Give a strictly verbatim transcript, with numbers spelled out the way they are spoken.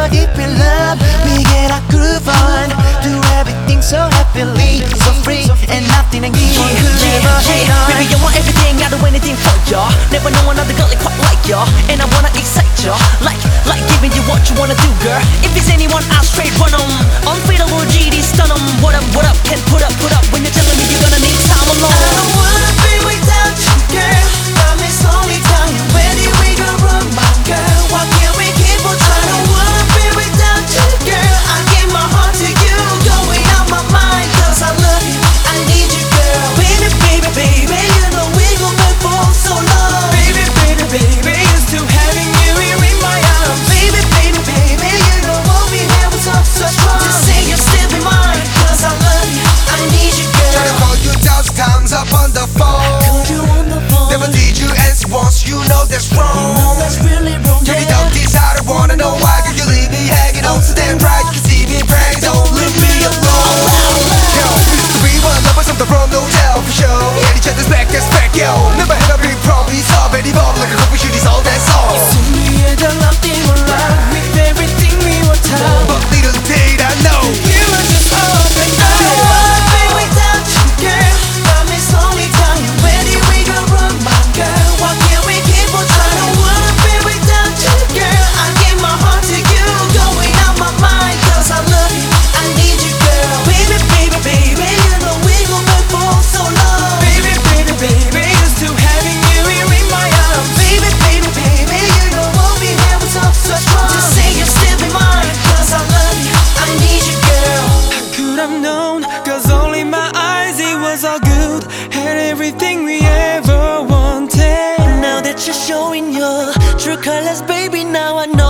deep in love, we get our groove on. Do everything so happily, so free, and nothing anyone could ever hate on. Baby, I want everything, I'll do anything for ya. Never know another girl quite like ya, and I wanna excite ya, like, like giving you what you wanna do, girl. If it's anyone, I'll straight run 'em. Unfadable G D, stun 'em. What up, what up, can't put up, put up. When you're telling me you're gonna need time alone. I don't wanna be without you, girl. Promise only tell you where did we go wrong, my girl. Why can't we keep on trying? I don't wanna be without you, girl. I give my heart to you, going out my mind, 'cause I love you, I need you, girl. Baby, baby, baby, you know we go back for so long. Baby, baby, baby, used to having you here in my arms. Baby, baby, baby, you know what we had was up so strong. Just say you'll still be mine, 'cause I love you, I need you, girl. Try to call you thousand times up on the phone. Called you on the phone. Never did you answer once, you know that's wrong. You know that's really wrong, Take it yeah. down this, I don't wanna know why. Could you leave me hanging on so damn right? You can see me praying, don't leave me alone. Yo, we used to be one lovers on the road, no doubt for sure. Get each other's back, that's back, yo. Never had a big problem, we solve any problem like a couple shooties, all that's all. We had a love they were right with everything we were taught. But little did I know You were just up and down. I don't wanna be without you, girl. Promise only tell you where did we go wrong, my girl. Why can't we keep on trying? I don't wanna be without you, girl. I give my heart to you, going out my mind, 'cause I love you, I need you, girl. Baby, baby, baby, you know we go back for so long. Baby, baby, baby, used to having you here in my arms. Baby, baby, baby, you know what we had was up so strong. Just say you'll still be mine, 'cause I love you, I need you, girl. How could I've known? 'Cause only my eyes, it was all good. Had everything we ever wanted. Now that you're showing your true colors, baby, now I know